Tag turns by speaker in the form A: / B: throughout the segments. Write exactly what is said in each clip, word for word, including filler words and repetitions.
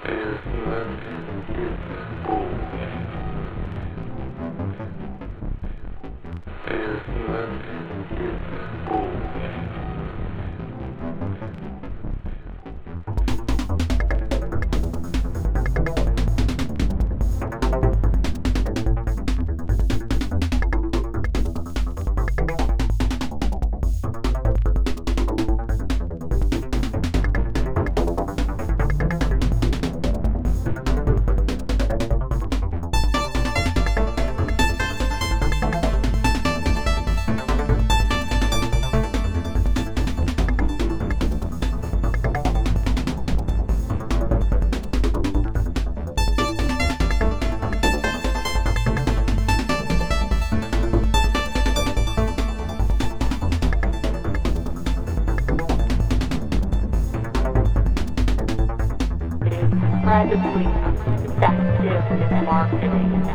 A: incredibly effective marketing.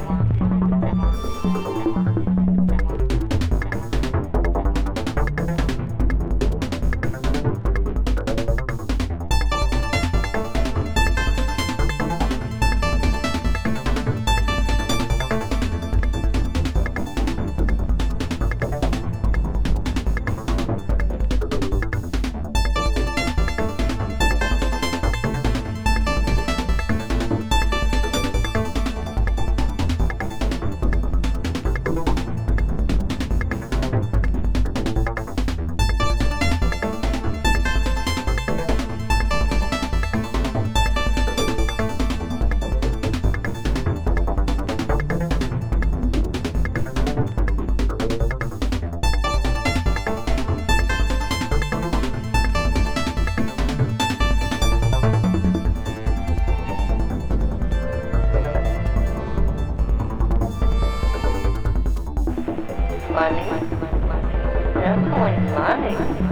A: Money, definitely money.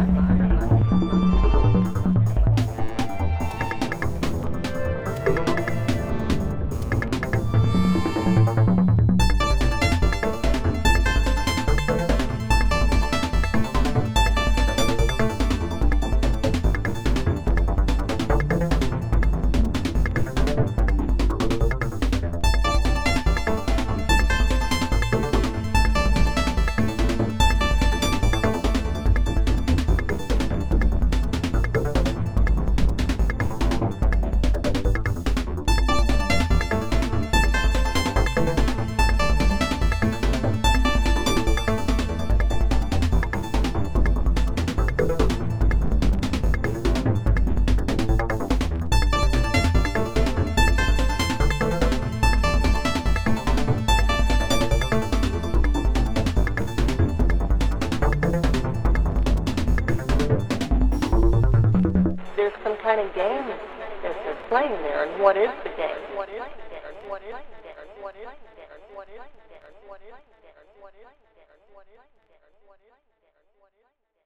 A: There's some kind of game that they're playing there, and what is the game? What is there? What is there? What is there? What is there? What is there? What is there? What is there? What is there? What is there?